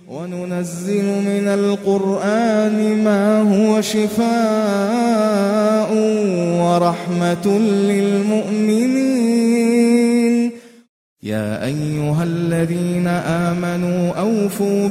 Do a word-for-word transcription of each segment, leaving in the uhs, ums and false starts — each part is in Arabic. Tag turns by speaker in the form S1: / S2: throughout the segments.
S1: وننزل من القرآن ما هو شفاء ورحمة للمؤمنين. يا أيها الذين آمنوا أوفوا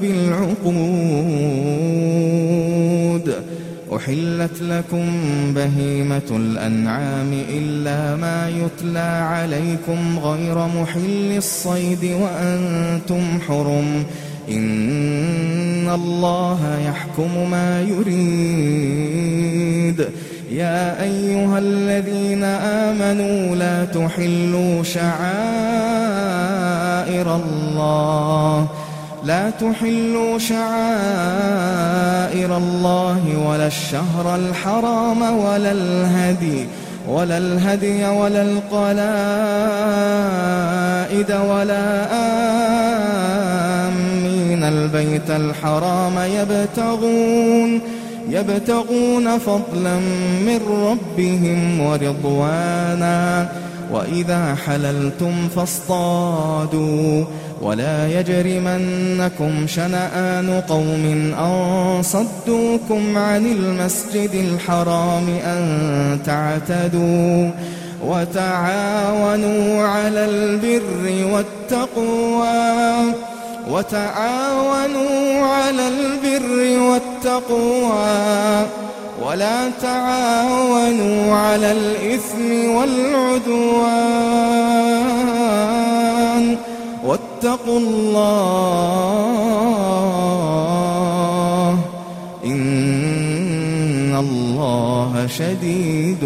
S1: بالعقود. أحلت لكم بهيمة الأنعام إلا ما يتلى عليكم غير محل الصيد وأنتم حرم. إن الله يحكم ما يريد. يا أيها الذين آمنوا لا تحلوا شعائر الله لا تحلوا شعائر الله ولا الشهر الحرام ولا الهدي ولا الهدي ولا القلائد ولا آمين البيت الحرام يبتغون يبتغون فضلا من ربهم ورضوانا. وإذا حللتم فاصطادوا ولا يجرمنكم شنآن قوم أن صدوكم عن المسجد الحرام أن تعتدوا وتعاونوا على البر والتقوى وتعاونوا على البر والتقوى ولا تعاونوا على الإثم والعدوان واتقوا الله إن الله شديد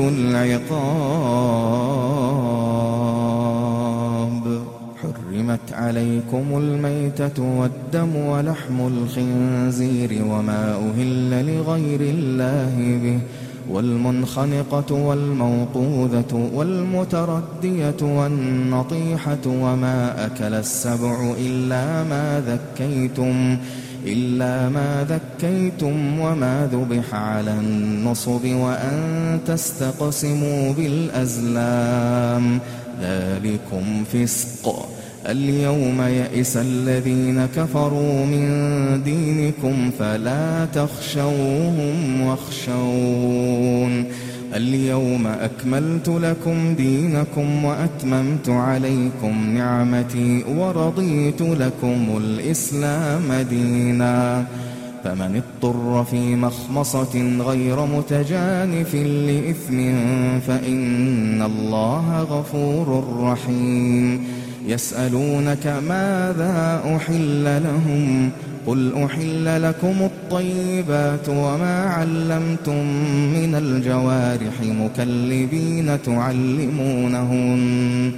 S1: العقاب. حرمت عليكم الميتة والدم ولحم الخنزير وما أهل لغير الله به والمنخنقة والموقوذة والمتردية والنطيحة وما أكل السبع إلا ما ذكيتم إلا ما ذكيتم وما ذبح على النصب وأن تستقسموا بالأزلام ذلكم فسق. اليوم يئس الذين كفروا من دينكم فلا تخشوهم واخشون. اليوم أكملت لكم دينكم وأتممت عليكم نعمتي ورضيت لكم الإسلام دينا. فمن اضطر في مخمصة غير متجانف لإثم فإن الله غفور رحيم. يسألونك ماذا أحل لهم قل أحل لكم الطيبات وما علمتم من الجوارح مكلبين تعلمونهن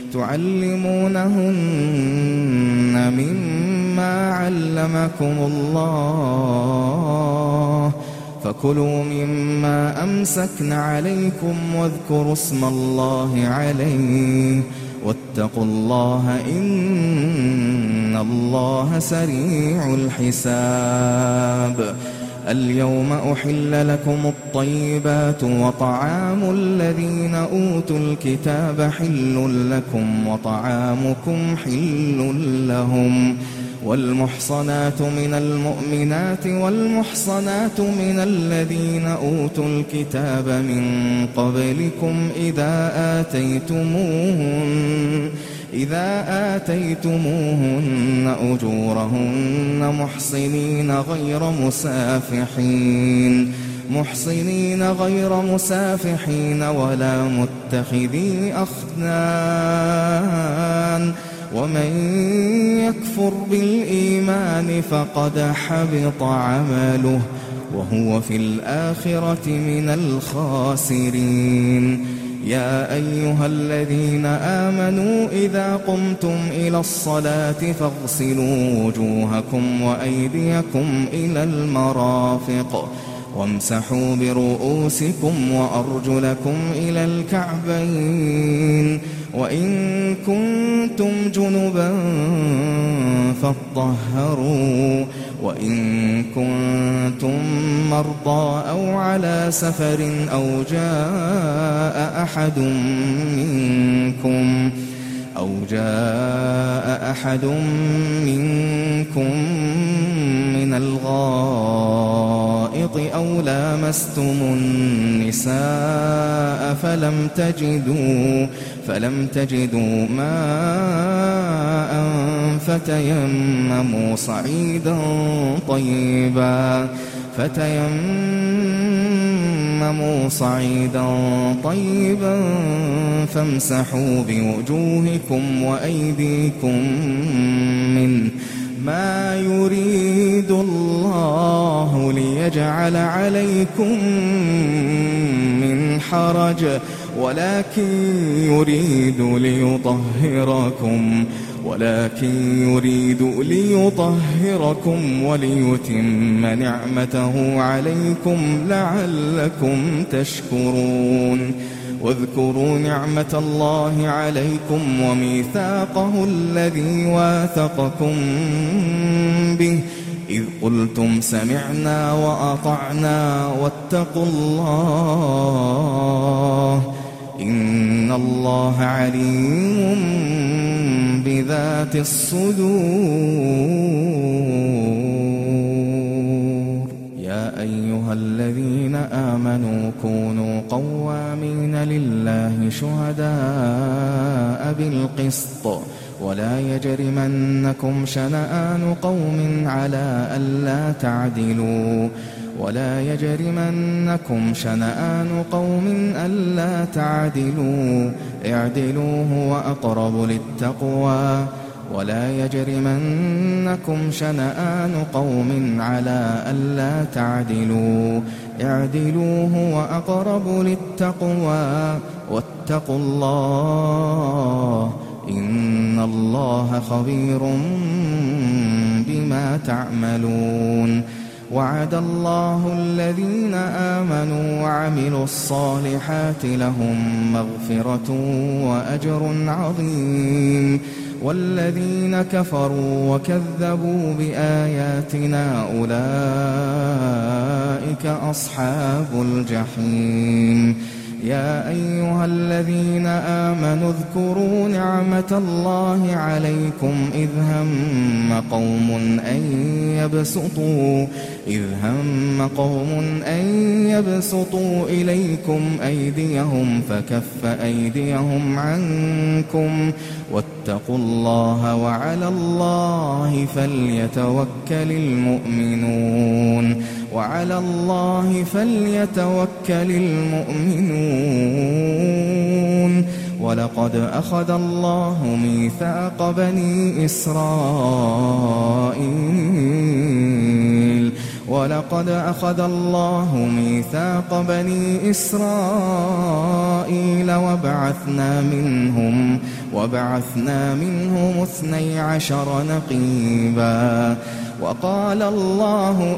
S1: تعلمونهن مما علمكم الله فكلوا مما أمسكن عليكم واذكروا اسم الله عليه واتقوا الله إن الله سريع الحساب. اليوم أحل لكم الطيبات وطعام الذين أوتوا الكتاب حل لكم وطعامكم حل لهم. والمحصنات من المؤمنات والمحصنات من الذين أوتوا الكتاب من قبلكم إذا آتيتموهن إذا آتيتموهن أجورهن محصنين غير مسافحين محصنين غير مسافحين ولا متخذي أخدان. ومن يكفر بالإيمان فقد حبط عمله وهو في الآخرة من الخاسرين. يا أيها الذين آمنوا إذا قمتم إلى الصلاة فاغسلوا وجوهكم وأيديكم إلى المرافق وامسحوا برؤوسكم وأرجلكم إلى الكعبين وإن كنتم جنبا فاطهروا وإن كنتم مرضى أو على سفر أو جاء أحد منكم أو جاء أحد منكم من الغائط أو لامستم النساء فلم تجدوا فلم تجدوا ماء فتيمموا صعيدا طيبا فتيمموا صعيدا طيبا فامسحوا بوجوهكم وأيديكم منه ما يريد الله ليجعل عليكم من حرج ولكن يريد ليطهركم ولكن يريد ليطهركم وليتم نعمته عليكم لعلكم تشكرون. واذكروا نعمة الله عليكم وميثاقه الذي واثقكم به إذ قلتم سمعنا وأطعنا واتقوا الله إن الله عليم بذات الصدور. يا أيها الذين آمنوا كونوا قوامين لله شهداء بالقسط ولا يجرمنكم شنآن قوم على ألا تعدلوا ولا يجرمنكم شنآن قوم ألا تعدلوا اعدلوا هو أقرب للتقوى ولا يجرمنكم شنآن قوم على ألا تعدلوا اعدلوا هو أقرب للتقوى واتقوا الله إن الله خبير بما تعملون. وعد الله الذين آمنوا وعملوا الصالحات لهم مغفرة وأجر عظيم والذين كفروا وكذبوا بآياتنا أولئك أصحاب الجحيم. يا أيها الذين آمنوا اذكروا نعمة الله عليكم إذ هم قوم أن يبسطوا إذ هم قوم أن يبسطوا إليكم أيديهم فكف أيديهم عنكم واتقوا الله وعلى الله فليتوكل المؤمنون وعلى الله فليتوكل المؤمنون. ولقد أخذ الله ميثاق بني إسرائيل ولقد أخذ الله ميثاق بني إسرائيل وبعثنا منهم وبعثنا منهم اثني عشر نقيبا وقال الله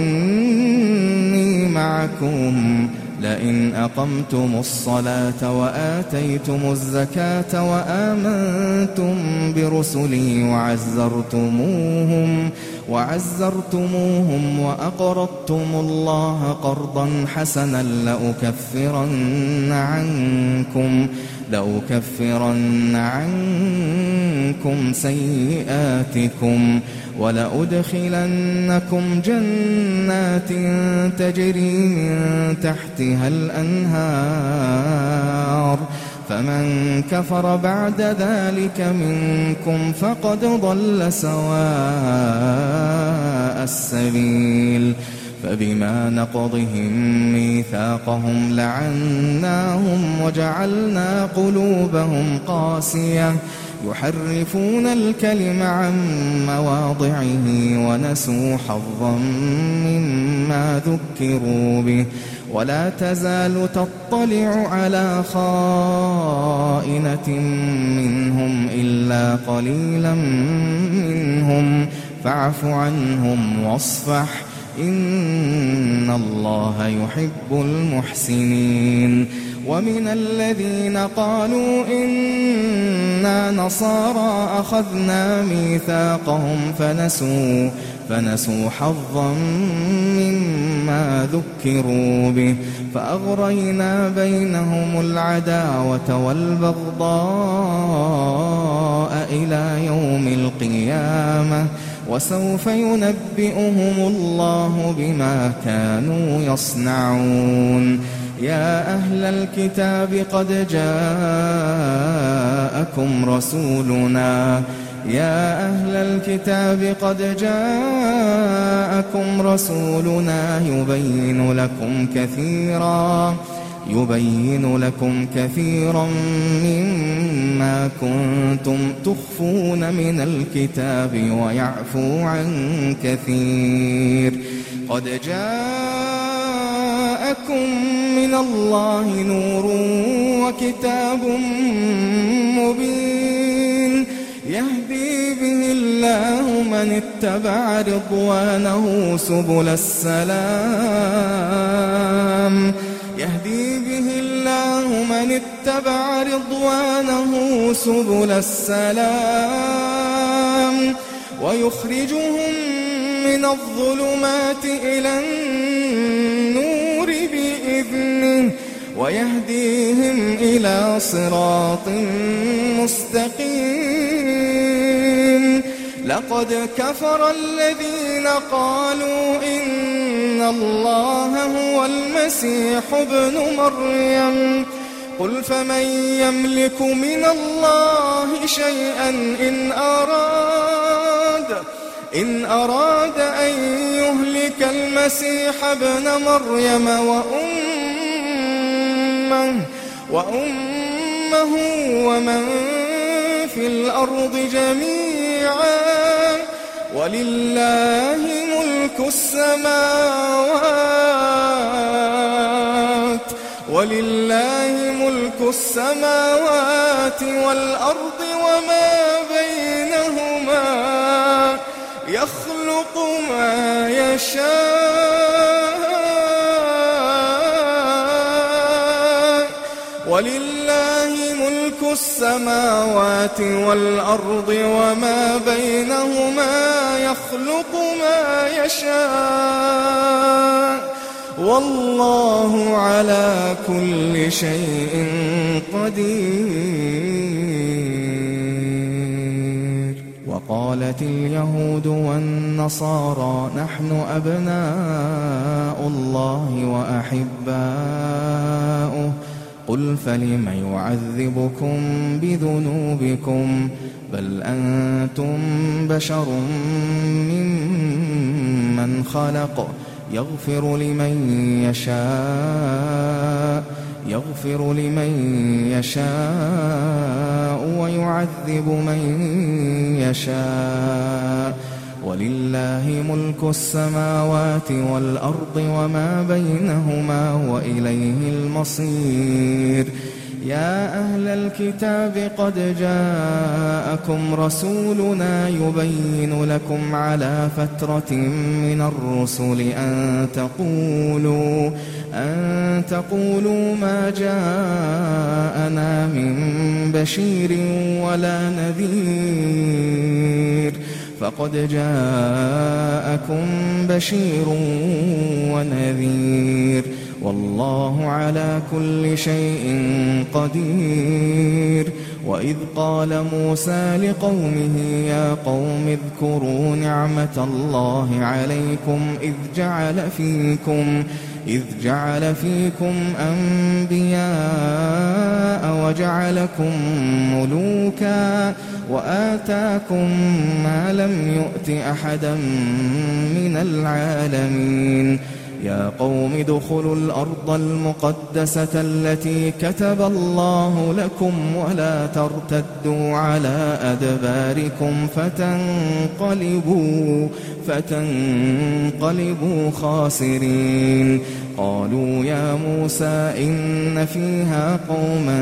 S1: إني معكم لئن أقمتم الصلاة وآتيتم الزكاة وآمنتم برسلي وعزرتموهم وعزرتموهم وأقرضتم الله قرضا حسنا لأكفرن عنكم لأكفرن عنكم سيئاتكم ولأدخلنكم جنات تجري من تحتها الأنهار فمن كفر بعد ذلك منكم فقد ضل سواء السبيل. فبما نقضهم ميثاقهم لعناهم وجعلنا قلوبهم قاسية يحرفون الكلم عن مواضعه ونسوا حظا مما ذكروا به ولا تزال تطلع على خائنة منهم إلا قليلا منهم فاعف عنهم واصفح إن الله يحب المحسنين. ومن الذين قالوا إنا نصارى أخذنا ميثاقهم فنسوا فنسوا حظا مما ذكروا به فأغرينا بينهم العداوة والبغضاء إلى يوم القيامة وسوف ينبئهم الله بما كانوا يصنعون. يا أهل الكتاب قد جاءكم رسولنا يا أهل الكتاب قد جاءكم رسولنا يبين لكم كثيرا يبين لكم كثيرا مما كنتم تخفون من الكتاب ويعفو عن كثير. قد جاءكم من الله نور وكتاب مبين يهدي به الله من اتبع رضوانه سبل السلام يهدي به الله من اتبع رضوانه سبل السلام ويخرجهم من الظلمات إلى النور بإذنه ويهديهم إلى صراط مستقيم. لقد كفر الذين قالوا إن الله هو المسيح ابن مريم قل فمن يملك من الله شيئا إن أراد إن أراد أن يهلك المسيح ابن مريم وأمه وأمه ومن في الأرض جميعا ولله ملك السماوات ولله ملك السماوات والأرض وما بينهما يخلق ما يشاء ولله ملك السماوات والأرض وما بينهما يخلق ما يشاء والله على كل شيء قدير. وقالت اليهود والنصارى نحن أبناء الله وأحباؤه قل فلم يعذبكم بذنوبكم بل أنتم بشر ممن خلق يغفر لمن يشاء يغفر لمن يشاء ويعذب من يشاء ولله ملك السماوات والأرض وما بينهما وإليه المصير. يا أهل الكتاب قد جاءكم رسولنا يبين لكم على فترة من الرسل أن تقولوا أن تقولوا ما جاءنا من بشير ولا نذير فقد جاءكم بشير ونذير والله على كل شيء قدير. وإذ قال موسى لقومه يا قوم اذكروا نعمة الله عليكم إذ جعل فيكم إذ جعل فيكم أنبياء وجعلكم ملوكا وآتاكم ما لم يؤت أحدا من العالمين. يا قوم ادخلوا الأرض المقدسة التي كتب الله لكم ولا ترتدوا على أدباركم فتنقلبوا فتنقلبوا خاسرين. قالوا يا موسى إن فيها قوما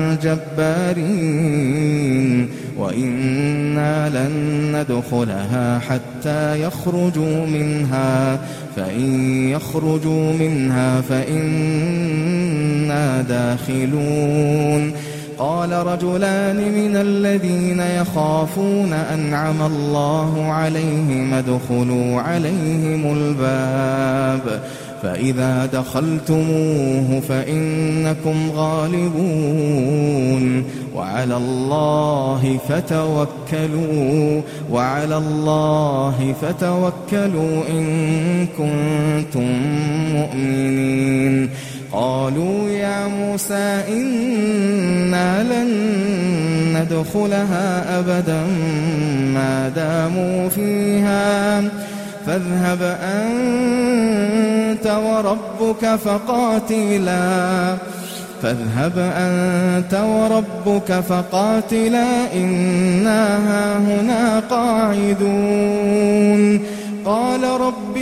S1: جبارين وإنا لن ندخلها حتى يخرجوا منها فإن يخرجوا منها فإنا داخلون. قال رجلان من الذين يخافون أنعم الله عليهم ادخلوا عليهم الباب فإذا دخلتموه فإنكم غالبون وعلى الله فتوكلوا وعلى الله فتوكلوا إن كنتم مؤمنين. قالوا يا موسى إنا لن ندخلها أبدا ما داموا فيها فاذهب أنت وربك فقاتلا فاذهب أنت وربك فقاتلا إنا هاهنا قاعدون. قال رب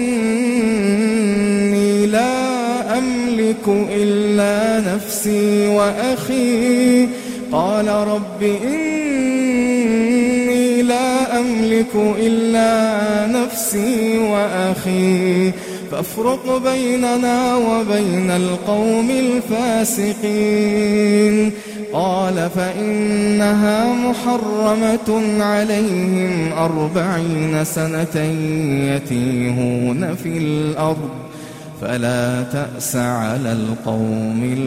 S1: إني لا أملك إلا نفسي وأخي قال رب إني لا أملك إلا نفسي وأخي فافرق بيننا وبين القوم الفاسقين. قال فإنها محرمة عليهم أربعين سنة يتيهون في الأرض فلا تأس على القوم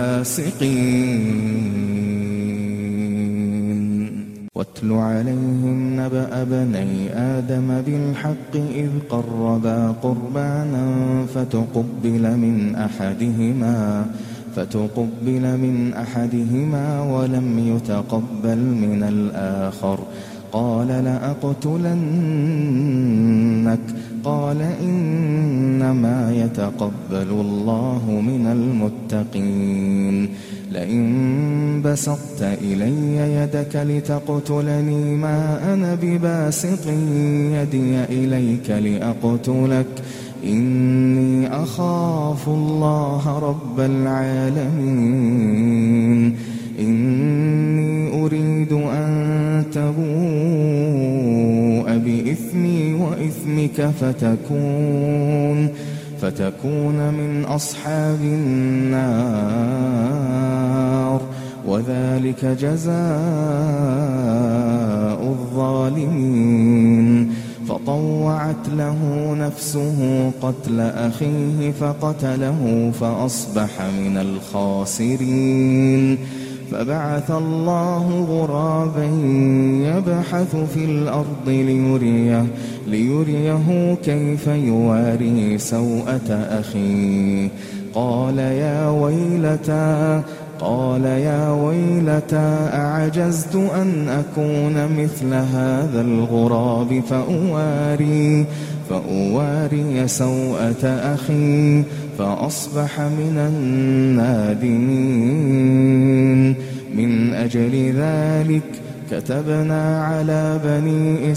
S1: الفاسقين. واتل عليهم نبأ بني آدم بالحق إذ قربا قربانا فتقبل من أحدهما فتقبل من أحدهما ولم يتقبل من الآخر قال لأقتلنك قال إنما يتقبل الله من المتقين. لئن بسطت إلي يدك لتقتلني ما أنا بباسط يدي إليك لأقتلك إني أخاف الله رب العالمين. إني أريد أن تبوء بإثمي وإثمك فتكون فتكون من أصحاب النار وذلك جزاء الظالمين. فطوعت له نفسه قتل أخيه فقتله فأصبح من الخاسرين. فبعث الله غرابا يبحث في الأرض ليريه, ليريه كيف يواري سوءة أخيه قال يا ويلتى قال يا ويلتى أعجزت أن أكون مثل هذا الغراب فأواري فأواري سوءة أخي فأصبح من النادمين. من أجل ذلك كتبنا على بني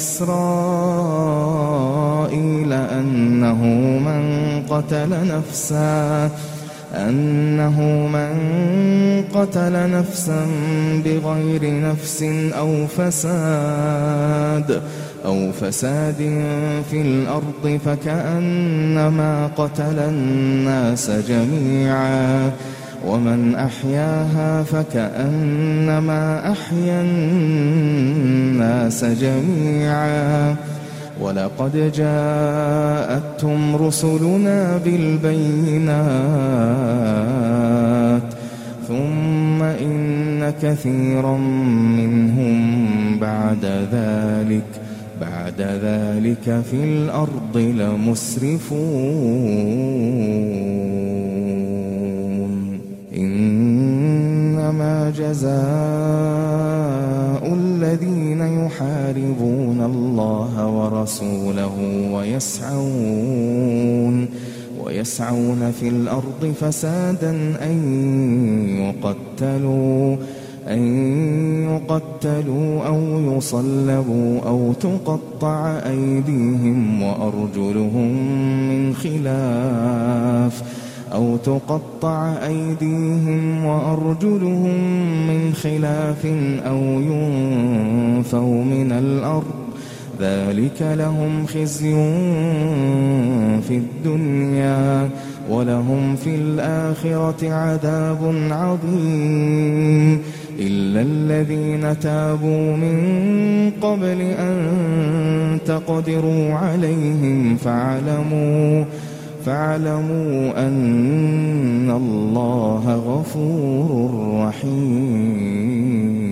S1: إسرائيل أنه من قتل نفسا أنه من قتل نفسا بغير نفس أو فساد أو فساد في الأرض فكأنما قتل الناس جميعا ومن أحياها فكأنما أحيا الناس جميعا. ولقد جاءتهم رسلنا بالبينات ثم إن كثيرا منهم بعد ذلك بعد ذلك في الأرض لمسرفون. إنما جزاء الذين يحاربون الله ورسوله ويسعون ويسعون في الأرض فسادا أن يقتلوا أن يقتلوا أو يصلبوا أو تقطع أيديهم وأرجلهم من خلاف أو تقطع أيديهم وأرجلهم من خلاف أو ينفوا من الأرض ذلك لهم خزي في الدنيا ولهم في الآخرة عذاب عظيم. إلا الذين تابوا من قبل أن تقدروا عليهم فاعلموا فاعلموا أن الله غفور رحيم.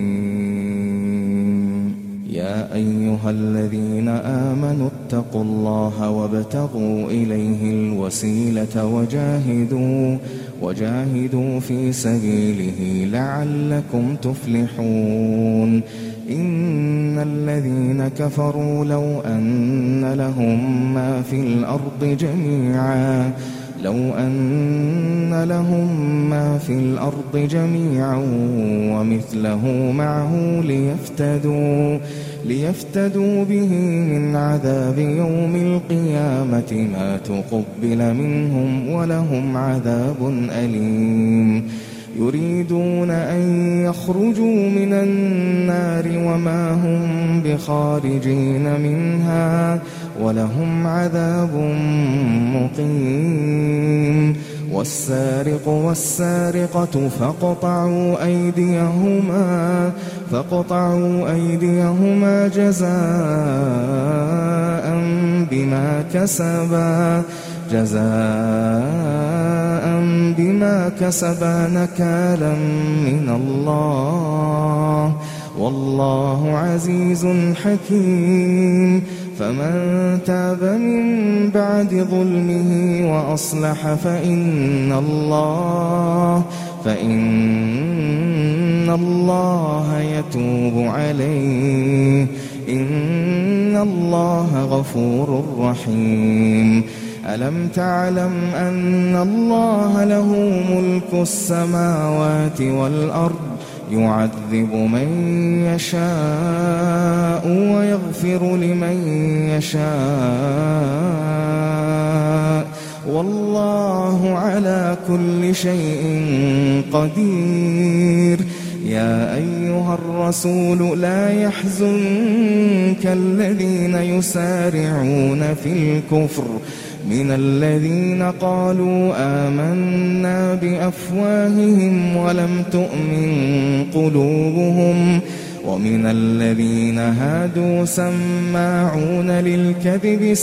S1: يا أيها الذين آمنوا اتقوا الله وابتغوا إليه الوسيلة وجاهدوا وجاهدوا في سبيله لعلكم تفلحون. إن الذين كفروا لو أن لهم ما في الأرض جميعا لو أن لهم ما في الأرض جميعا ومثله معه ليفتدوا ليفتدوا به من عذاب يوم القيامة ما تقبل منهم ولهم عذاب أليم. يريدون أن يخرجوا من النار وما هم بخارجين منها ولهم عذاب مقيم. والسارق والسارقة فاقطعوا أيديهما فاقطعوا أيديهما جزاء بما كسبا جزاء بما كسبا نكالا من الله والله عزيز حكيم. فمن تاب من بعد ظلمه وأصلح فإن الله فإن الله يتوب عليه إن الله غفور رحيم. ألم تعلم أن الله له ملك السماوات والأرض يعذب من يشاء ويغفر لمن يشاء والله على كل شيء قدير. يا أيها الرسول لا يحزنك الذين يسارعون في الكفر من الذين قالوا آمنا بأفواههم ولم تؤمن قلوبهم ومن الذين هادوا سماعون للكذب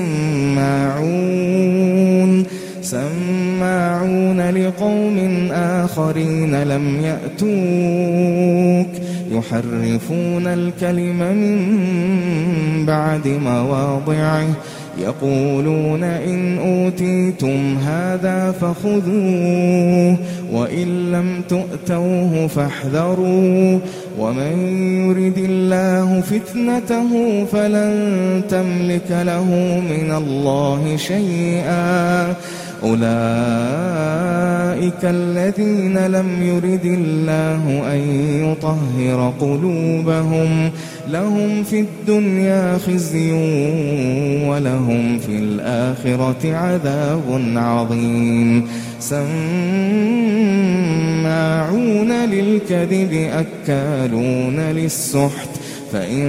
S1: سماعون سماعون لقوم آخرين لم يأتوك يحرفون الكلم من بعد مواضعه يقولون إن أوتيتم هذا فخذوه وإن لم تؤتوه فاحذروا ومن يرد الله فتنته فلن تملك له من الله شيئا أولئك الذين لم يرد الله أن يطهر قلوبهم لهم في الدنيا خزي ولهم في الآخرة عذاب عظيم. سماعون للكذب أكالون للسحت فإن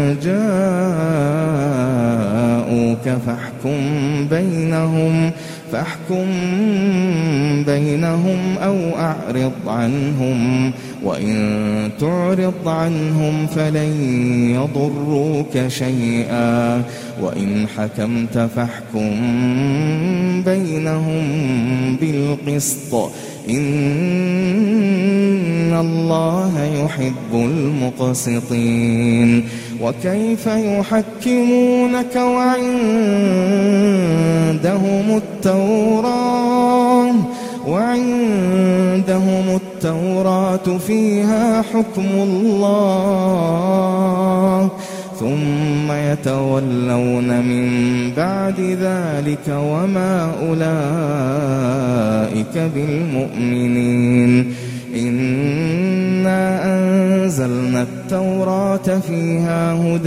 S1: جاءوك فاحكم بينهم فاحكم بينهم أو أعرض عنهم وإن تعرض عنهم فلن يضروك شيئا وإن حكمت فاحكم بينهم بالقسط إن الله يحب المقسطين. وكيف يحكمونك وعندهم التوراة وعندهم التوراة فيها حكم الله ثم يتولون من بعد ذلك وما أولئك بالمؤمنين. إنا أنزلنا التوراة فيها هدى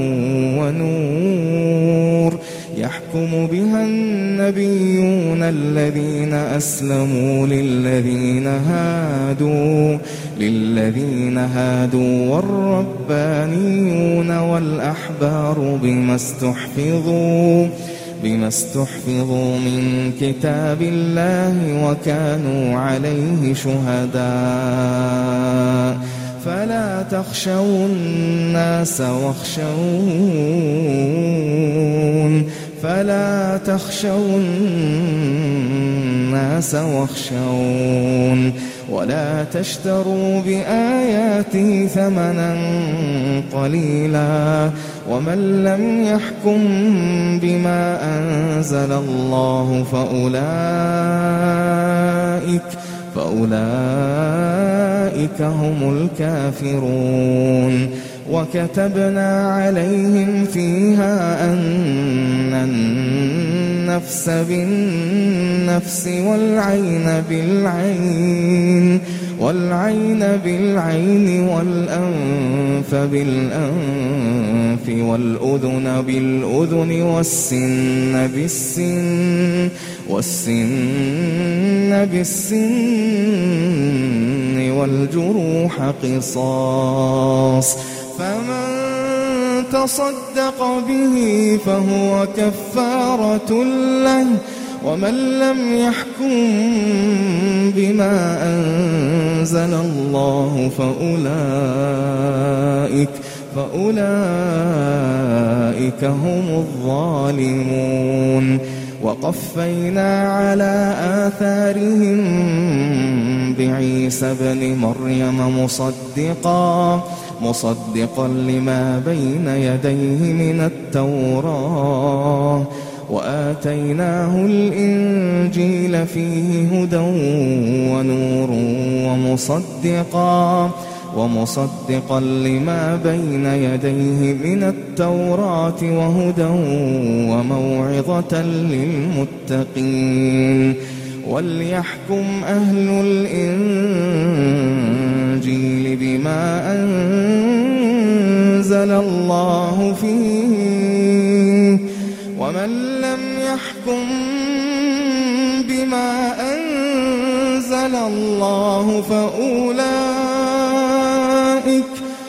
S1: ونور يحكم بها النبيون الذين أسلموا للذين هادوا للذين هادوا والربانيون والأحبار بما استحفظوا بما استحفظوا من كتاب الله وكانوا عليه شهداء فلا تخشوا الناس واخشون فلا تخشوا الناس واخشون ولا تشتروا بآياتي ثمنا قليلا ومن لم يحكم بما أنزل الله فأولئك فأولئك هم الكافرون وكتبنا عليهم فيها أن النفس بالنفس والعين بالعين والعين بالعين والأنف بالأنف والأذن بالأذن والسن بالسن والسن بالسن والجروح قصاص فمن تصدق به فهو كفارة له ومن لم يحكم بما أنزل الله فأولئك فأولئك هم الظالمون وقفينا على آثارهم بعيسى ابن مريم مصدقا مصدقا لما بين يديه من التوراة وآتيناه الإنجيل فيه هدى ونور ومصدقا ومصدقا لما بين يديه من التوراة وهدى وموعظة للمتقين وليحكم أهل الإنجيل بما أنزل الله فيه ومن لم يحكم بما أنزل الله فأولئك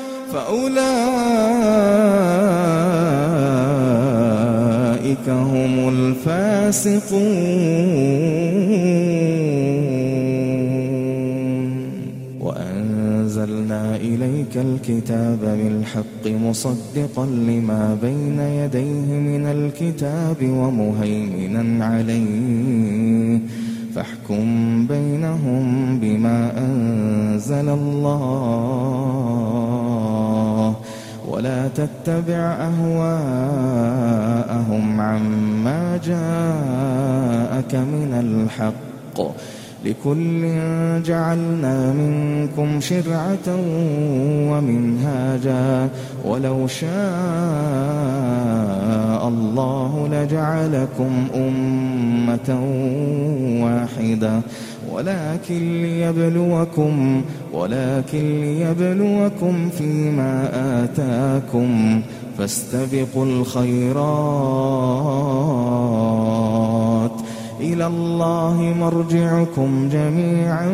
S1: فأولئك هم الفاسقون وأنزلنا إليك الكتاب بالحق مصدقا لما بين يديه من الكتاب ومهيمنا عليه فاحكم بينهم بما أنزل الله ولا تتبع أهواءهم عما جاءك من الحق لكل جعلنا منكم شرعة ومنهاجا ولو شاء الله لجعلكم أمة واحدة ولكن ليبلوكم ولكن ليبلوكم فيما آتاكم فاستبقوا الخيرات إلى الله مرجعكم جميعا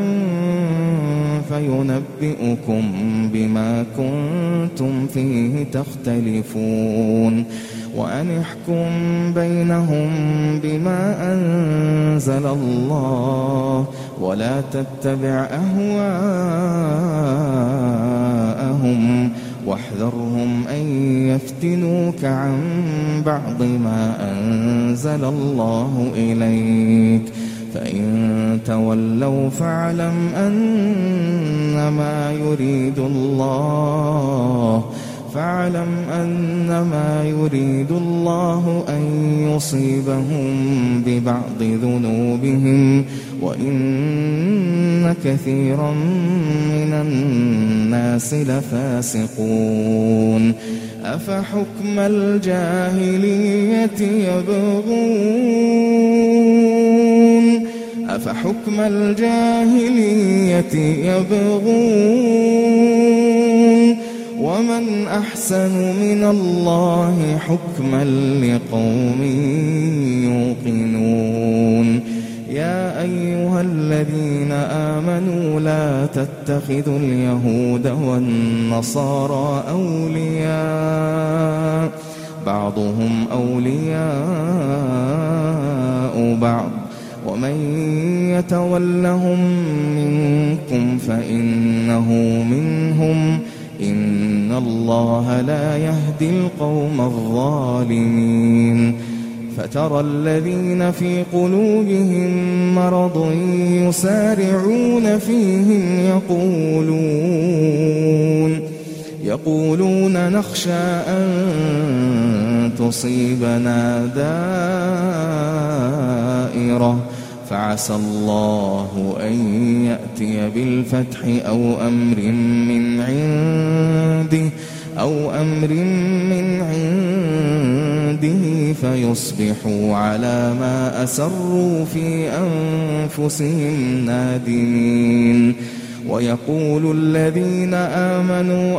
S1: فينبئكم بما كنتم فيه تختلفون وأن احكم بينهم بما أنزل الله ولا تتبع أهواءهم واحذرهم أن يفتنوك عن بعض ما أنزل الله إليك فإن تولوا فاعلم أنما يريد الله فاعلم أنما يريد الله أن يصيبهم ببعض ذنوبهم وإن كثيرا من الناس لفاسقون أفحكم الجاهلية يبغون أفحكم الجاهلية يبغون ومن أحسن من الله حكما لقوم يوقنون يا أيها الذين آمنوا لا تتخذوا اليهود والنصارى أولياء بعضهم أولياء بعض ومن يتولهم منكم فإنه منهم إن الله لا يهدي القوم الظالمين فترى الذين في قلوبهم مرض يسارعون فيهم يقولون يقولون نخشى أن تصيبنا دائرة فعسى الله أن يأتي بالفتح أو أمر من عنده أو أمر من عنده فيصبحوا على ما أسروا في أنفسهم نادمين ويقول الذين آمنوا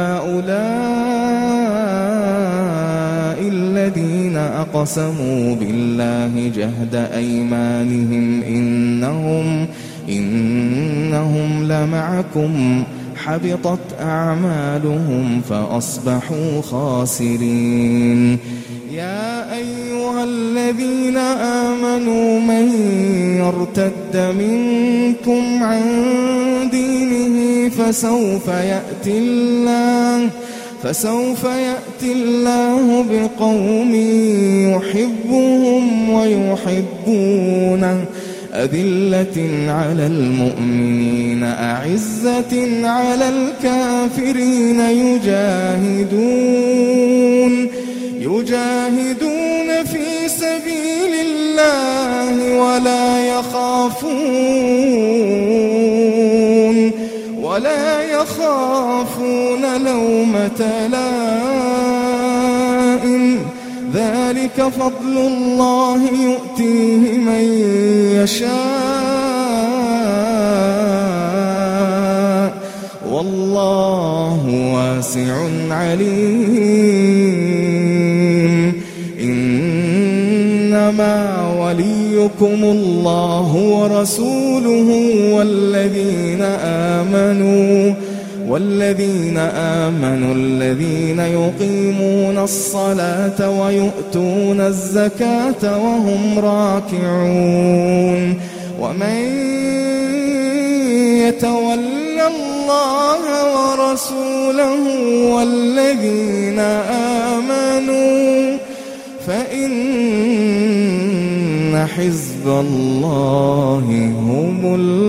S1: أهؤلاء الذين أقسموا بالله جهد أيمانهم إنهم إنهم لمعكم حبطت أعمالهم فأصبحوا خاسرين يا أيها الذين آمنوا من يرتد منكم عن دينه فسوف يأتي الله فسوف يأتي الله بقوم يحبهم ويحبونه أذلة على المؤمنين أعزة على الكافرين يجاهدون يجاهدون في سبيل الله ولا يخافون ولا يخافون لومة لائم ذلك فضل الله يؤتيه من يشاء والله واسع عليم إنما وليكم الله ورسوله والذين آمنوا والذين آمنوا الذين يقيمون الصلاة ويؤتون الزكاة وهم راكعون ومن يتولى الله ورسوله والذين آمنوا فإن حزب الله هم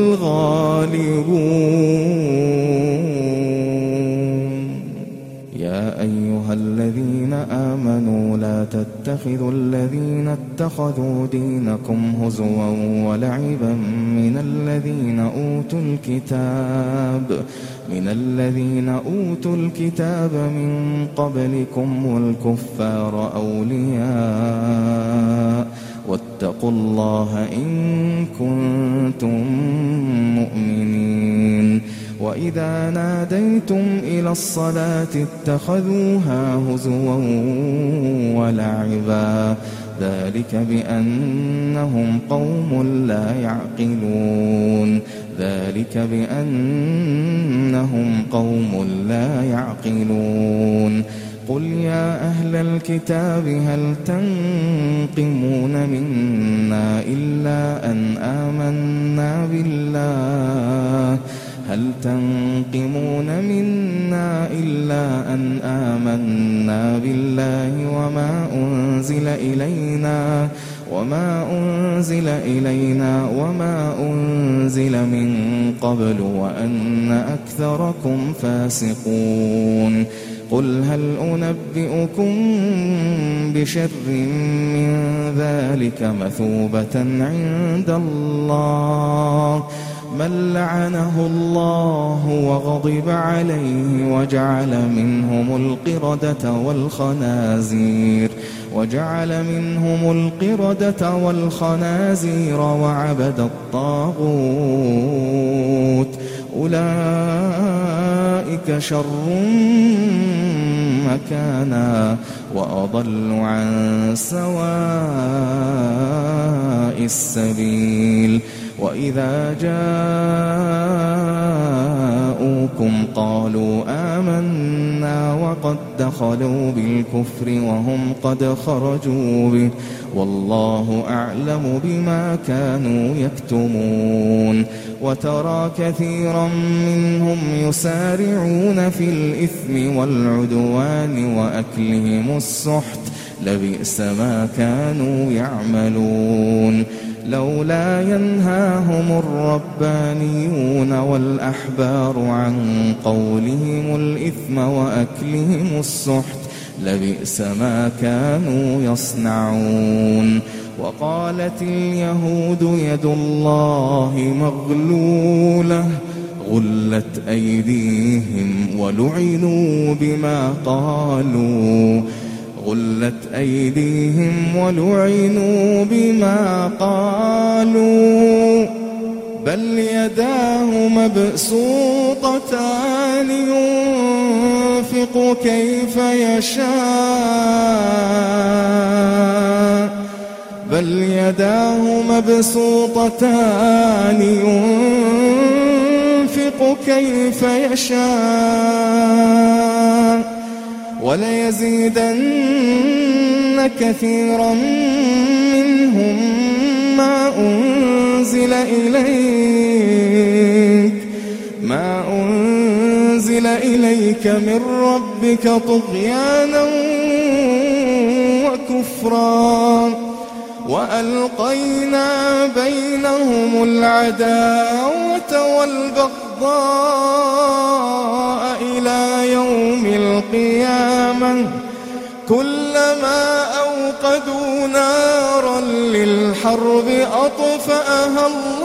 S1: الغالبون يا أيها الذين آمنوا لا تتخذوا الذين اتخذوا دينكم هزوا ولعبا من الذين أوتوا الكتاب من الذين أوتوا الكتاب من قبلكم والكفار أولياء واتقوا الله إن كنتم مؤمنين وإذا ناديتم إلى الصلاة اتخذوها هزوا ولعبا ذلك بأنهم قوم لا يعقلون ذلك بأنهم قوم لا يعقلون قل يا أهل الكتاب هل تنقمون منا إلا أن آمنا بالله هل تنقمون منا إلا أن آمنا بالله وما أنزل إلينا وما أنزل إلينا وما أنزل من قبل وأن أكثركم فاسقون قل هل أنبئكم بشر من ذلك مثوبة عند الله من لعنه الله وغضب عليه وجعل منهم القردة والخنازير وجعل منهم القردة والخنازير وعبد الطاغوت أولئك شر مكانا وأضل عن سواء السبيل وإذا جاءوكم قالوا آمنا وقد دخلوا بالكفر وهم قد خرجوا به والله أعلم بما كانوا يكتمون وترى كثيرا منهم يسارعون في الإثم والعدوان وأكلهم السحت لبئس ما كانوا يعملون لولا ينهاهم الربانيون والأحبار عن قولهم الإثم وأكلهم السحت لبئس ما كانوا يصنعون وقالت اليهود يد الله مغلولة غلت أيديهم ولعنوا بما قالوا غلت أيديهم ولعنوا بما قالوا بل يداه مبسوطتان ينفق كيف يشاء بل يداه مبسوطتان ينفق كيف يشاء وليزيدن كثيرا منهم ما أنزل إليك ما أنزل إليك من ربك طغيانا وكفرا وألقينا بينهم العداوة والبغضاء إلى يوم القيامة كلما أوقدوا نارا للحرب أطفأها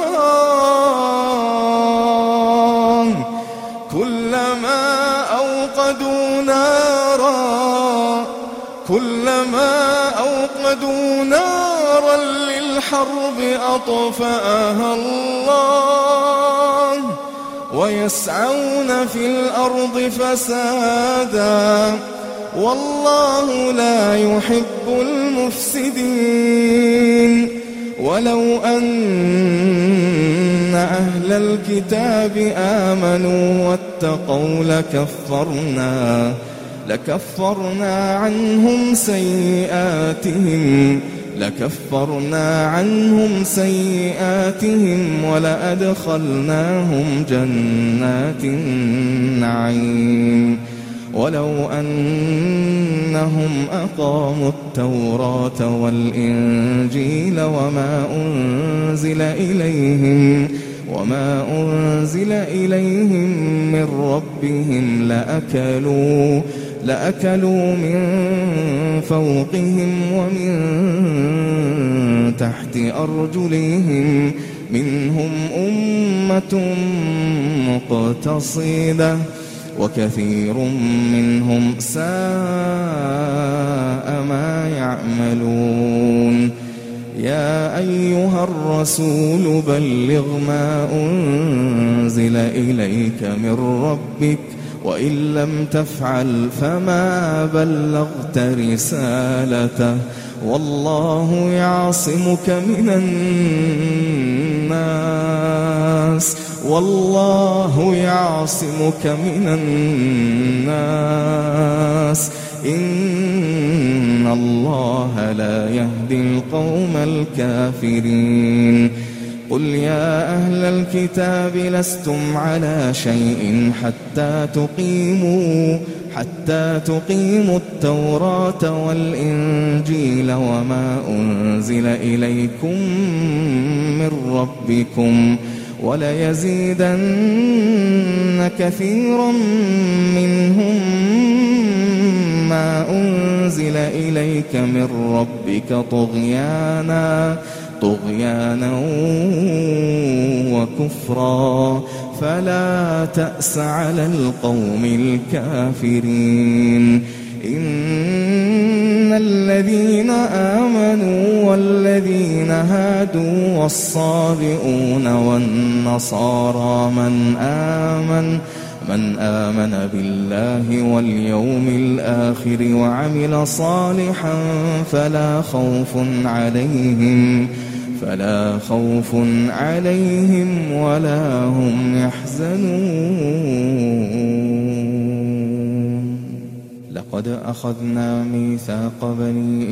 S1: الله كلما أوقدوا نارا كلما أوقدوا نارا للحرب أطفأها الله ويسعون في الأرض فسادا والله لا يحب المفسدين ولو أن أهل الكتاب آمنوا واتقوا لكفرنا لكفرنا عنهم سيئاتهم لكفرنا عنهم سيئاتهم ولأدخلناهم جنات النعيم ولو أنهم أقاموا التوراة والإنجيل وما أنزل إليهم وما أنزل إليهم من ربهم لأكلوا لأكلوا من فوقهم ومن تحت أرجلهم منهم أمة مقتصدة وكثير منهم ساء ما يعملون يا أيها الرسول بلغ ما أنزل إليك من ربك وإن لم تفعل فما بلغت رسالته والله يعصمك من الناس والله يعصمك من الناس إن الله لا يهدي القوم الكافرين قل يا أهل الكتاب لستم على شيء حتى تقيموا حتى تقيموا التوراة والإنجيل وما أنزل إليكم من ربكم وليزيدن كثيرا منهم ما أنزل إليك من ربك طغيانا طغيانا وكفرا فلا تأس على القوم الكافرين إن الذين آمنوا والذين هادوا والصابئون والنصارى من آمن من آمن بالله واليوم الآخر وعمل صالحا فلا خوف عليهم فلا خوف عليهم ولا هم يحزنون لقد أخذنا ميثاق بني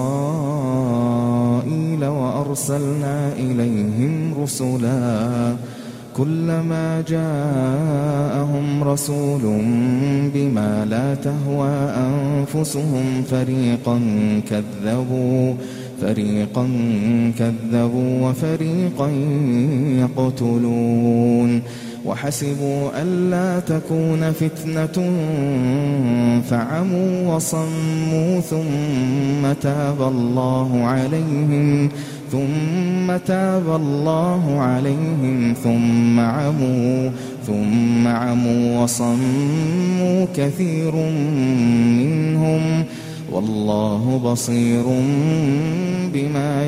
S1: إسرائيل وأرسلنا إليهم رسلا كلما جاءهم رسول بما لا تهوى أنفسهم فريقا كذبوا فريقا كذبوا وفريقا يقتلون وحسبوا ألا تكون فتنة فعموا وصموا ثم تاب الله عليهم ثم تاب الله عليهم ثم عموا ثم عموا وصموا كثير منهم والله بصير بما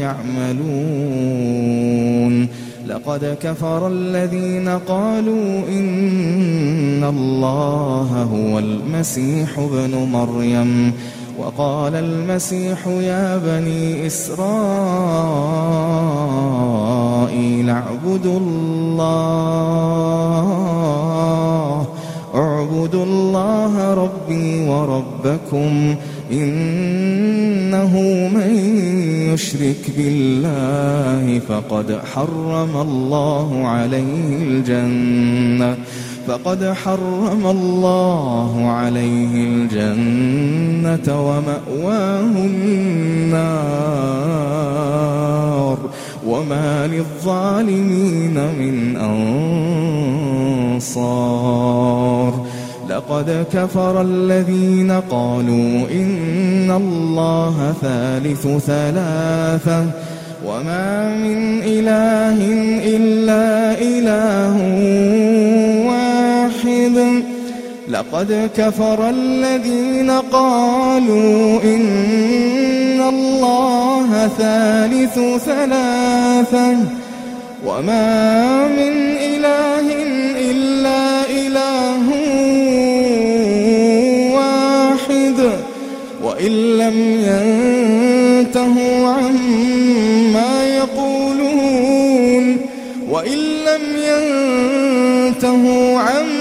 S1: يعملون لقد كفر الذين قالوا إن الله هو المسيح ابن مريم وقال المسيح يا بني إسرائيل اعبدوا الله اعبدوا الله ربي وربكم إنه من يشرك بالله فقد حرم الله عليه الجنة فقد حرم الله عليه الجنة ومأواه النار وما للظالمين من أنصار لقد كفر الذين قالوا إن الله ثالث ثلاثة وما من إله إلا إله واحد لقد كفر الذين قالوا إن الله ثالث ثلاثة وما من إله إلا إله واحد وإن لم ينتهوا عما يقولون وإن لم ينتهوا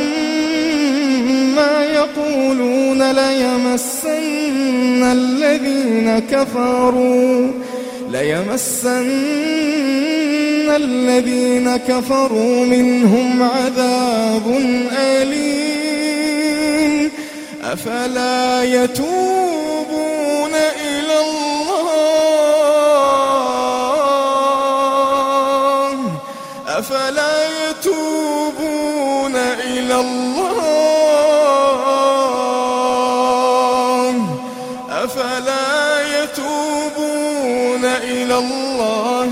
S1: عما يقولون ليمسن الذين كفروا ليمسن الذين كفروا منهم عذاب أليم أفلا يتوبون إلى الله أفلا يتوبون إلى الله أفلا يتوبون إلى الله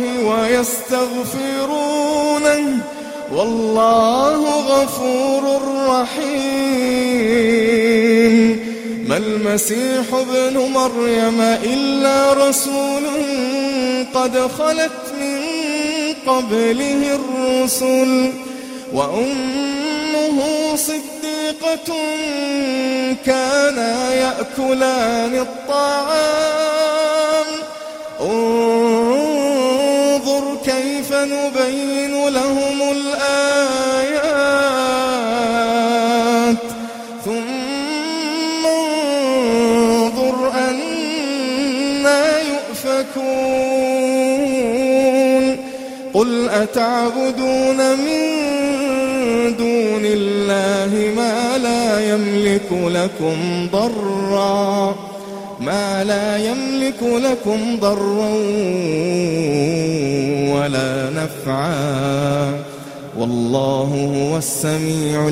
S1: ويستغفرونه والله غفور رحيم ما المسيح ابن مريم إلا رسول قد خلت من قبله الرسل وأمه صديقة كانا يأكلان الطعام انظر كيف نبين لهم الآيات ثم انظر أنى يؤفكون قل أتعبدون من دون الله ما لا يملك لكم ضرا ما لا يملك لكم ضرا ولا نفعا والله هو السميع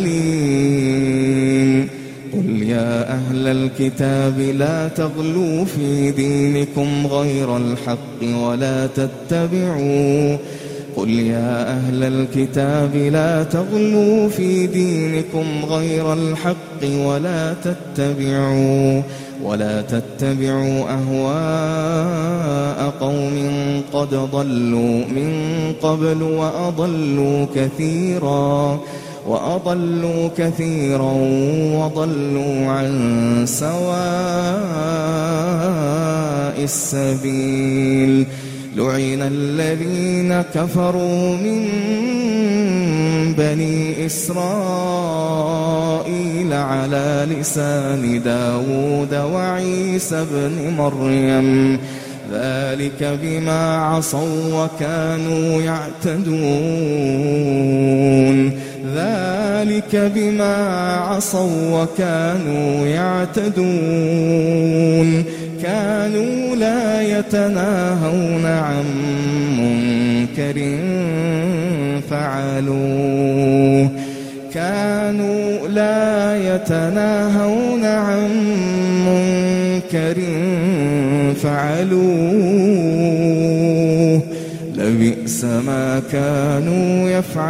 S1: العليم قل يا أهل الكتاب لا تغلوا في دينكم غير الحق ولا تتبعوا قل يا أهل الكتاب لا تغلوا في دينكم غير الحق ولا تتبعوا ولا تتبعوا أهواء قوم قد ضلوا من قبل وأضلوا كثيرا وأضلوا كثيرا وضلوا عن سواء السبيل لعن الذين كفروا من بني إسرائيل على لسان داود وعيسى بن مريم ذلك بما عصوا وكانوا يعتدون ذلك بما عصوا وكانوا يعتدون كانوا لا يتناهون عن منكر فعلوه كانوا لا يتناهون عن منكر فعلوه لبئس ما كانوا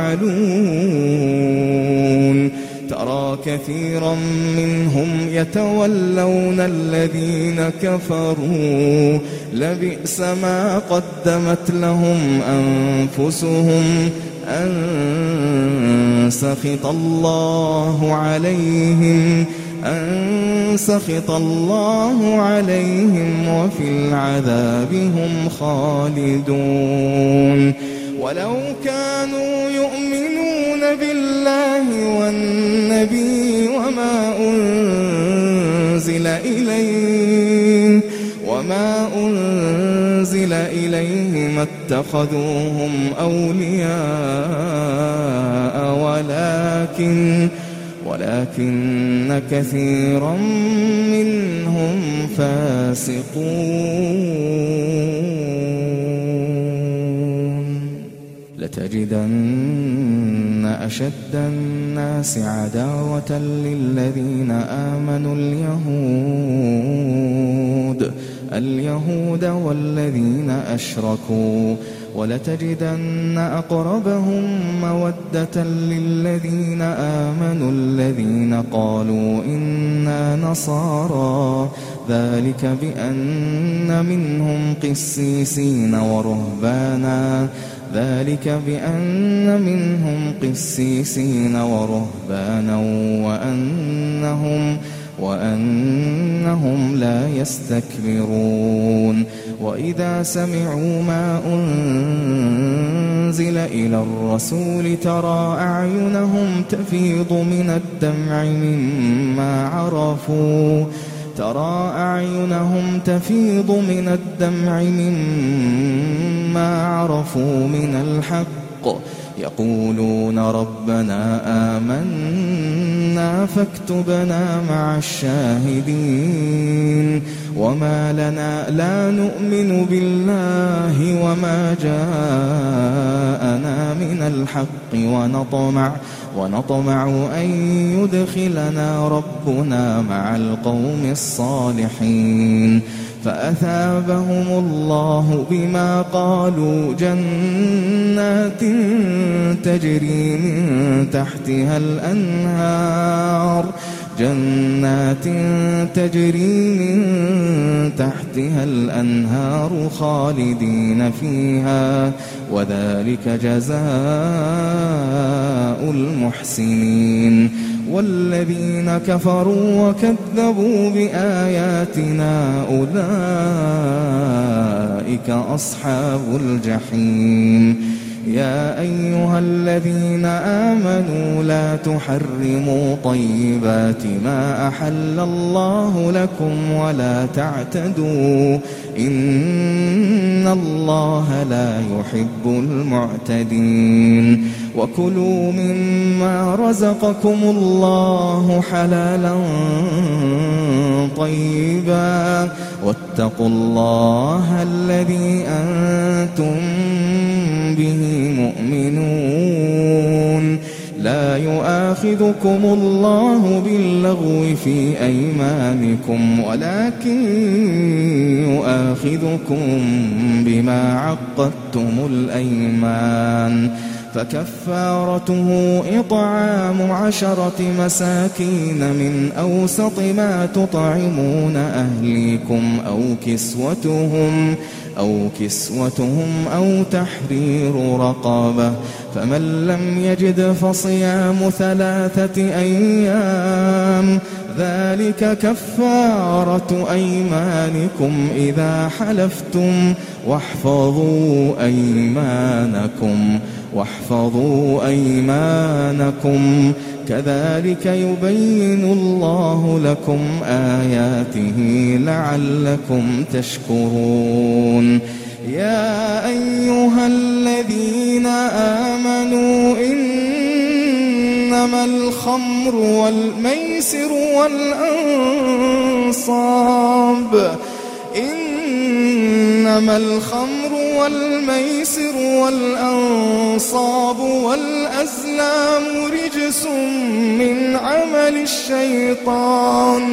S1: يفعلون ترى كثيرا منهم يتولون الذين كفروا لبئس ما قدمت لهم أنفسهم أن سخط الله عليهم أن سخط الله عليهم وفي العذاب هم خالدون ولو كانوا يؤمنون بالله والنبي وما أنزل إليه وما أنزل إليه ما اتخذوهم أولياء ولكن ولكن كثيرا منهم فاسقون لتجدن أشد الناس عداوة للذين آمنوا اليهود اليهود والذين أشركوا ولتجدن أقربهم مودة للذين آمنوا الذين قالوا إنا نصارى ذلك بأن منهم قسيسين ورهبانا ذلك بأن منهم قسيسين ورهبانا وأنهم وأنهم لا يستكبرون وإذا سمعوا ما أنزل إلى الرسول ترى أعينهم تفيض من الدمع مما عرفوا ترى أعينهم تفيض من الدمع مما عرفوا من الحق يقولون ربنا آمنا فاكتبنا مع الشاهدين وما لنا لا نؤمن بالله وما جاءنا من الحق ونطمع ونطمع أن يدخلنا ربنا مع القوم الصالحين فأثابهم الله بما قالوا جنات تجري من تحتها الأنهار جنات تجري من تحتها الأنهار خالدين فيها وذلك جزاء المحسنين والذين كفروا وكذبوا بآياتنا أولئك أصحاب الجحيم يا أيها الذين آمنوا لا تحرموا طيبات ما أحل الله لكم ولا تعتدوا إن الله لا يحب المعتدين وكلوا مما رزقكم الله حلالا طيبا واتقوا الله الذي أنتم به مؤمنون لا يؤاخذكم الله باللغو في أيمانكم ولكن يؤاخذكم بما عقدتم الأيمان فكفارته إطعام عشرة مساكين من أوسط ما تطعمون أهليكم أو كسوتهم أو كسوتهم أو تحرير رقبة فمن لم يجد فصيام ثلاثة أيام ذلك كفارة أيمانكم إذا حلفتم واحفظوا أيمانكم واحفظوا أيمانكم كذلك يبين الله لكم آياته لعلكم تشكرون. يا أيها الذين آمنوا إنما الخمر والميسر والأنصاب إنما الخمر والميسر والأنصاب والأزلام رجس من عمل الشيطان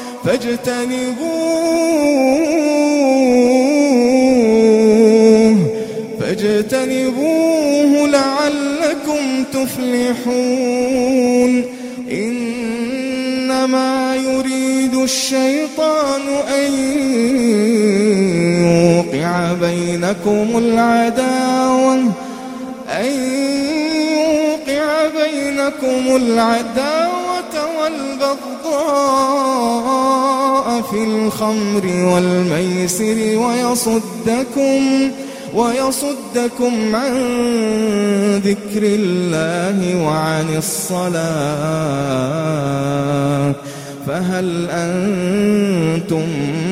S1: فاجتنبوه فاجتنبوه لعلكم تفلحون. إنما يريد الشيطان أن يوقع بينكم العداوة أن يوقع بينكم العداوة والبغضاء في الخمر والميسر ويصدكم ويصدكم عن ذكر الله وعن الصلاة فهل أنتم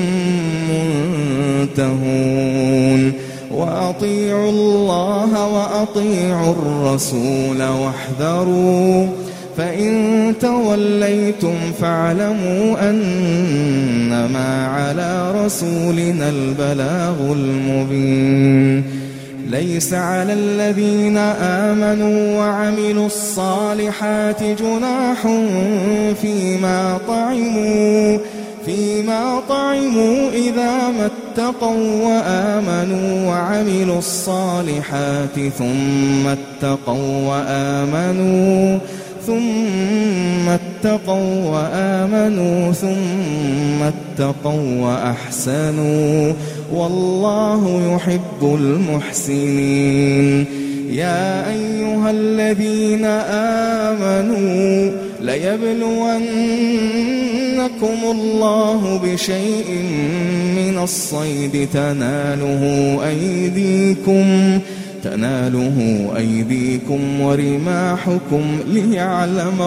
S1: منتهون. وأطيعوا الله وأطيعوا الرسول واحذروا فإن توليتم فاعلموا أنما على رسولنا البلاغ المبين. ليس على الذين آمنوا وعملوا الصالحات جناح فيما طعموا فيما طعموا إذا ما اتقوا وآمنوا وعملوا الصالحات ثم اتقوا وآمنوا ثم اتقوا وآمنوا ثم اتقوا وأحسنوا والله يحب المحسنين. يا أيها الذين آمنوا ليبلونكم الله بشيء من الصيد تناله أيديكم تناله أيديكم ورماحكم ليعلم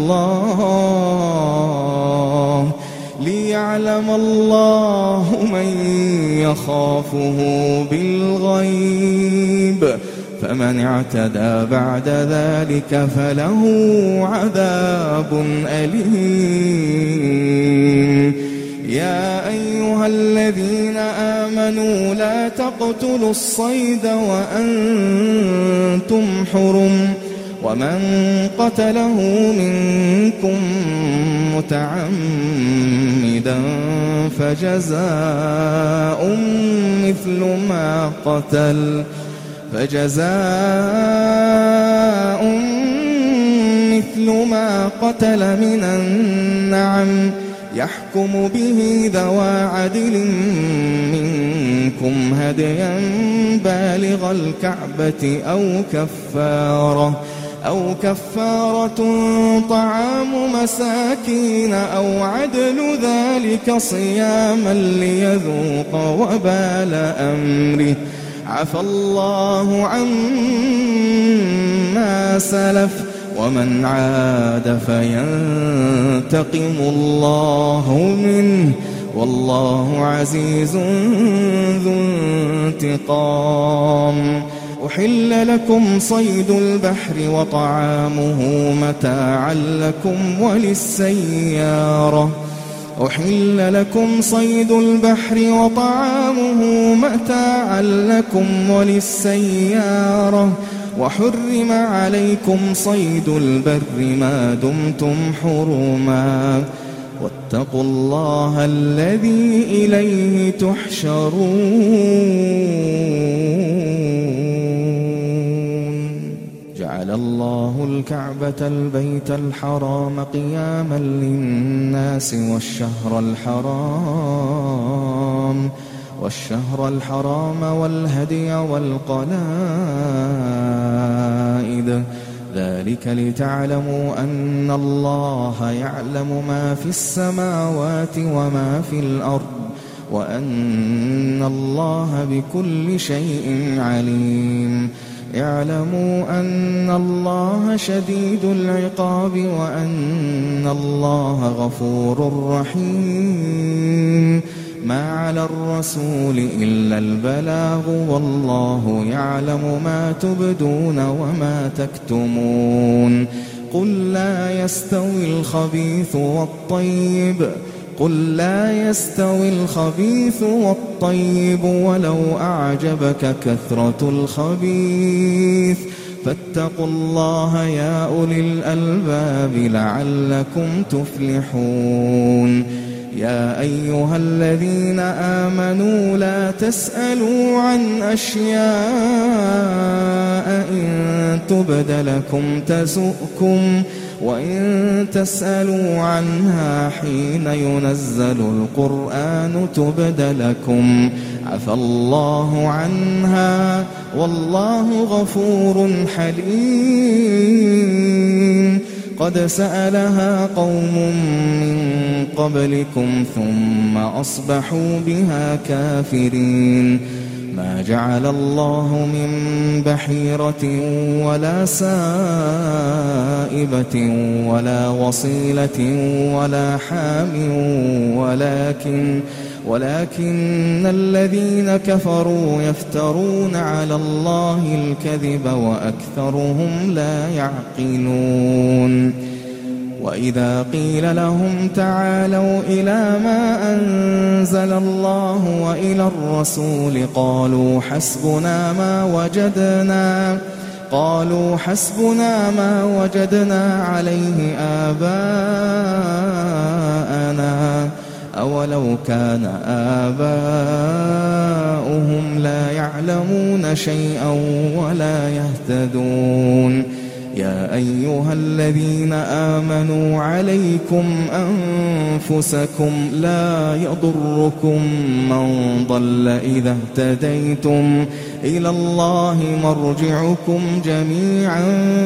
S1: الله ليعلم الله من يخافه بالغيب فمن اعتدى بعد ذلك فله عذاب أليم. يا أيها الذين آمنوا لا تقتلوا الصيد وأنتم حرم ومن قتله منكم متعمدا فجزاء مثل ما قتل فجزاء مثل ما قتل من النعم يحكم به ذوى عدل منكم هديا بالغ الكعبة أو كفارة أو كفارة طعام مساكين أو عدل ذلك صياما ليذوق وبال أمره عفى الله عما سلف ومن عاد فينتقم الله منه والله عزيز ذو انتقام. أحل لكم صيد البحر وطعامه متاعا لكم وللسيارة أحل لكم صيد البحر وطعامه متاعا لكم وللسيارة وحرم عليكم صيد البر ما دمتم حرما واتقوا الله الذي إليه تحشرون. جعل الله الكعبة البيت الحرام قياما للناس والشهر الحرام والشهر الحرام والهدي والقلائد ذلك لتعلموا أن الله يعلم ما في السماوات وما في الأرض وأن الله بكل شيء عليم. اعلموا أن الله شديد العقاب وأن الله غفور رحيم. ما على الرسول إلا البلاغ والله يعلم ما تبدون وما تكتمون. قل لا يستوي الخبيث والطيب قل لا يستوي الخبيث والطيب ولو أعجبك كثرة الخبيث فاتقوا الله يا أولي الألباب لعلكم تفلحون. يا أيها الذين آمنوا لا تسألوا عن أشياء إن تبد لكم تسؤكم وإن تسألوا عنها حين ينزل القرآن تبد لكم عفى الله عنها والله غفور حليم. قد سألها قوم من قبلكم ثم أصبحوا بها كافرين. ما جعل الله من بحيرة ولا سائبة ولا وصيلة ولا حام ولكن ولكن الذين كفروا يفترون على الله الكذب وأكثرهم لا يعقلون. وإذا قيل لهم تعالوا إلى ما أنزل الله وإلى الرسول قالوا حسبنا ما وجدنا قالوا حسبنا ما وجدنا عليه آباءنا أولو كان آباؤهم لا يعلمون شيئا ولا يهتدون. يا أيها الذين آمنوا عليكم أنفسكم لا يضركم من ضل إذا اهتديتم إلى الله مرجعكم جميعا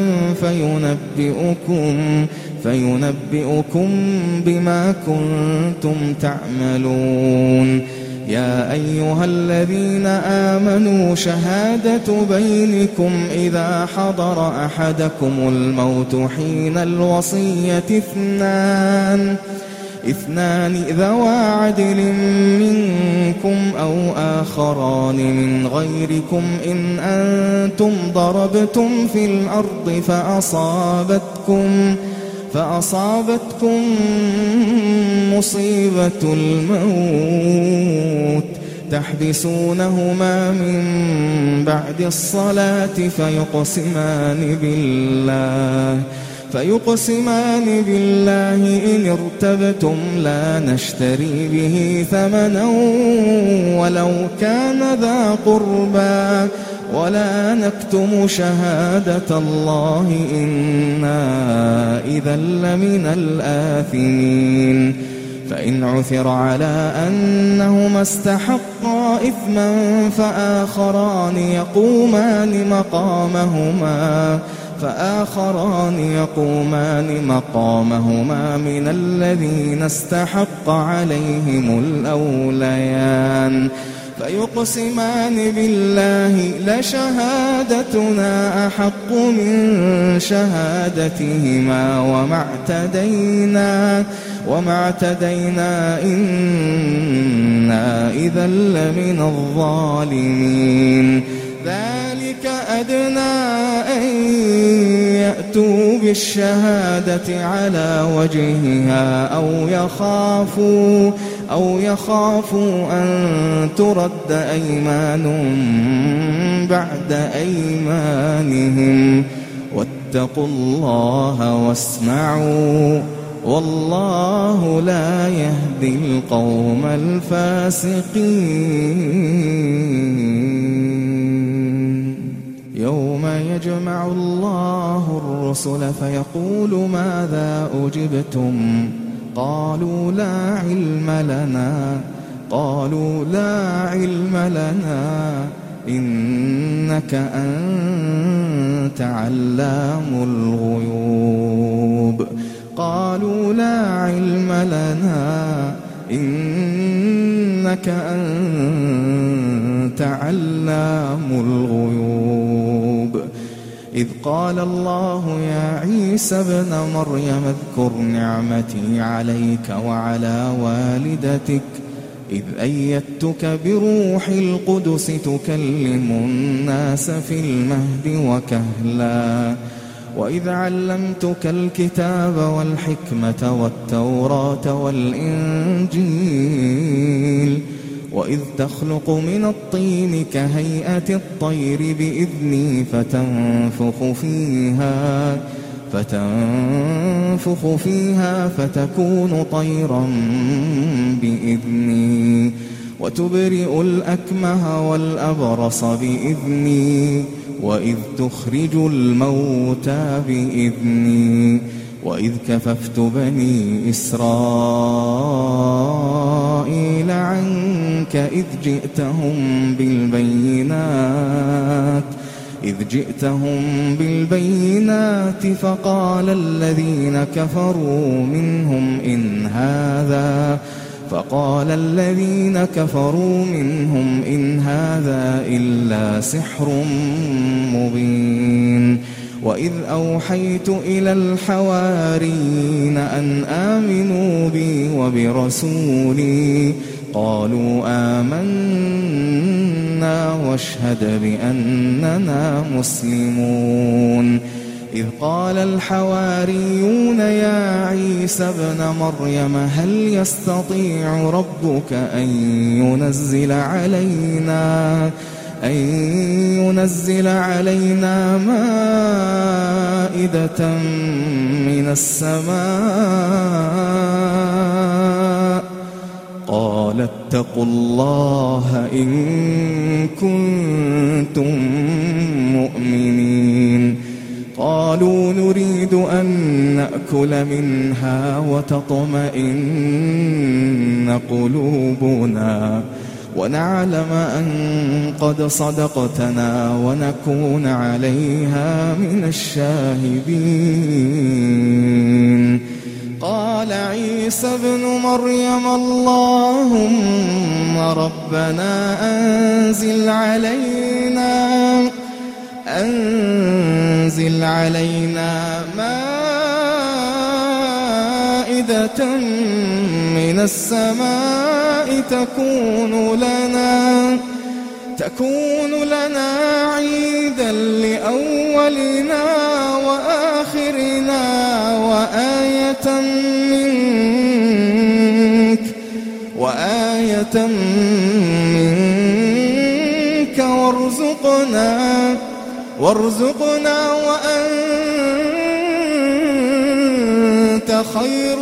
S1: فينبئكم فينبئكم بما كنتم تعملون. يا أيها الذين آمنوا شهادة بينكم إذا حضر أحدكم الموت حين الوصية اثنان اثنان ذوى عدل منكم أو آخران من غيركم إن أنتم ضربتم في الأرض فأصابتكم فأصابتكم مصيبة الموت تحبسونهما من بعد الصلاة فيقسمان بالله فيقسمان بالله إن ارتبتم لا نشتري به ثمنا ولو كان ذا قربى ولا نكتم شهادة الله إنا إذا لمن الآثمين. فإن عثر على أنهما استحقا إثما فآخران يقومان مقامهما فآخران يقومان مقامهما من الذين استحق عليهم الأوليان فيقسمان بالله لشهادتنا أحق من شهادتهما وما اعتدينا وما اعتدينا إنا إذا لمن الظالمين. ذلك أدنى أن يأتوا بالشهادة على وجهها أو يخافوا أو يخافوا أن ترد أيمان بعد أيمانهم واتقوا الله واسمعوا والله لا يهدي القوم الفاسقين. يوم يجمع الله الرسل فيقول ماذا أجبتم قالوا لا علم لنا قالوا لا علم لنا إنك أنت أنت علام الغيوب. قالوا لا علم لنا إنك أنت علام الغيوب. إذ قال الله يا عيسى ابن مريم اذكر نعمتي عليك وعلى والدتك إذ أيدتك بروح القدس تكلم الناس في المهد وكهلا وإذ علمتك الكتاب والحكمة والتوراة والإنجيل وإذ تخلق من الطين كهيئة الطير بإذني فتنفخ فيها فتنفخ فيها فتكون طيرا بإذني وتبرئ الأكمه والأبرص بإذني وإذ تخرج الموتى بإذني وإذ كففت بني إسرائيل عنك إذ جئتهم بالبينات إذ جئتهم بالبينات فقال الذين كفروا منهم إن هذا فقال الذين كفروا منهم إن هذا إلا سحر مبين. وإذ أوحيت إلى الحواريين أن آمنوا بي وبرسولي قالوا آمنا واشهد بأننا مسلمون. إذ قال الحواريون يا عيسى ابن مريم هل يستطيع ربك أن ينزل علينا أن ينزل علينا مائدة من السماء قال اتقوا الله إن كنتم مؤمنين. قالوا نريد أن نأكل منها وتطمئن قلوبنا ونعلم أن قد صدقتنا ونكون عليها من الشاهدين. قال عيسى ابن مريم اللهم ربنا أنزل علينا أنزل علينا مائدة من السماء تكون لنا تكون لنا عيدا لأولنا وآخرنا وآية منك وآية منك وارزقنا وارزقنا وأنت خير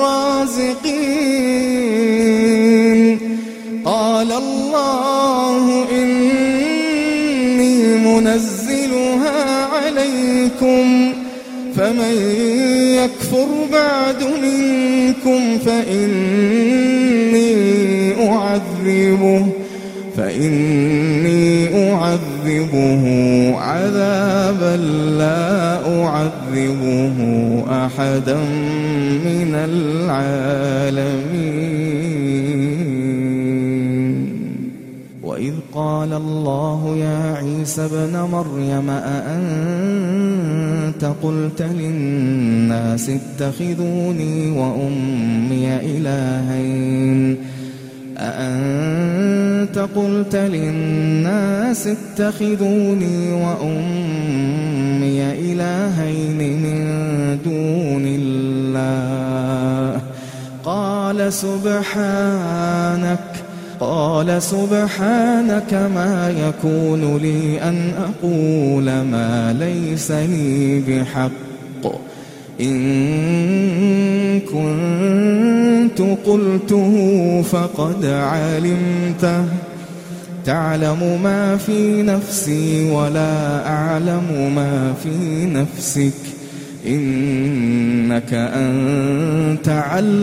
S1: الرازقين. قال الله إني منزلها عليكم فمن يكفر بعد منكم فإني أعذبه فإني أعذبه عذابا لا أعذبه أحدا من العالمين. وإذ قال الله يا عيسى ابن مريم أأنت قلت للناس اتخذوني وأمي إلهين أأنت قلت للناس اتخذوني وأمي إلهين من دون الله قال سبحانك قال سبحانك ما يكون لي أن أقول ما ليس لي بحق إن كنت قلته فقد علمته تعلم ما في نفسي ولا أعلم ما في نفسك إنك أنت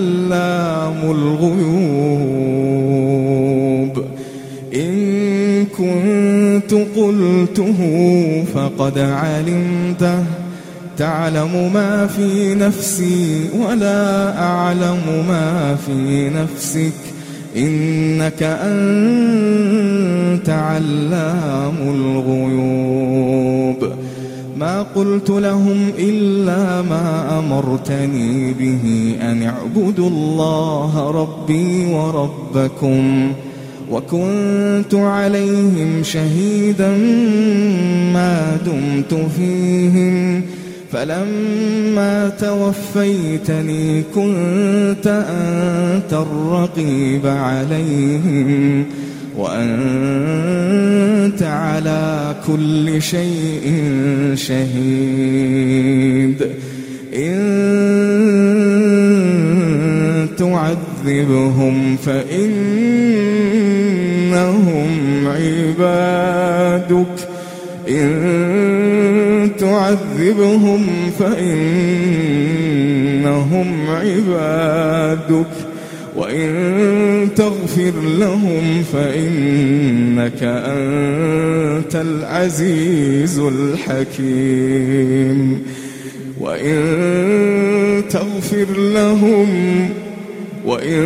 S1: علام الغيوب. إن كنت قلته فقد علمته تعلم ما في نفسي ولا أعلم ما في نفسك إنك أنت علام الغيوب ما قلت لهم إلا ما أمرتني به أن اعبدوا الله ربي وربكم وكنت عليهم شهيدا ما دمت فيهم فلما توفيتني كنت أنت الرقيب عليهم وأنت على كل شيء شهيد إن تعذبهم فإنهم عبادك إن تعذبهم فإنهم عبادك وإن تغفر لهم فإنك أنت العزيز الحكيم وإن تغفر لهم وإن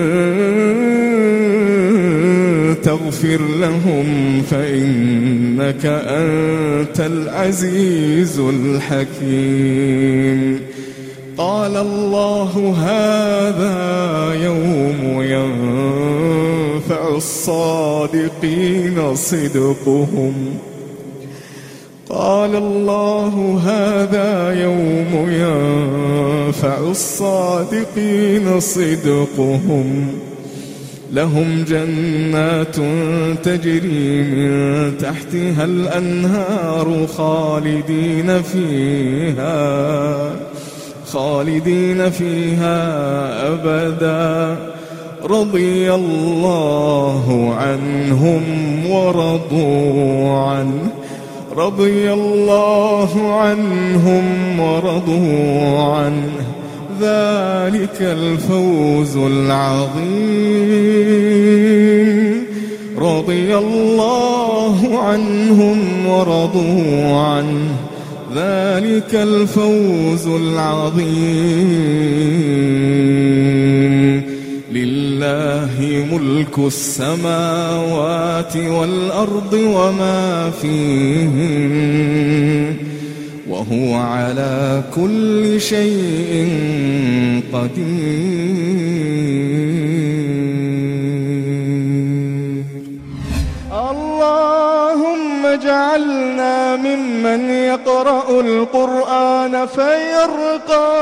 S1: تغفر لهم فإنك أنت العزيز الحكيم قال الله هذا يوم ينفع الصادقين صدقهم قال الله هذا يوم ينفع الصادقين صدقهم لهم جنات تجري من تحتها الأنهار خالدين فيها خالدين فيها أبدا رضي الله عنهم ورضوا عنه رضي الله عنهم ورضوا عنه ذلك الفوز العظيم رضي الله عنهم ورضوا عنه ذلك الفوز العظيم لله ملك السماوات والأرض وما فيهن وهو على كل شيء قدير اللهم اجعلنا ممن يقرأ القرآن فيرقى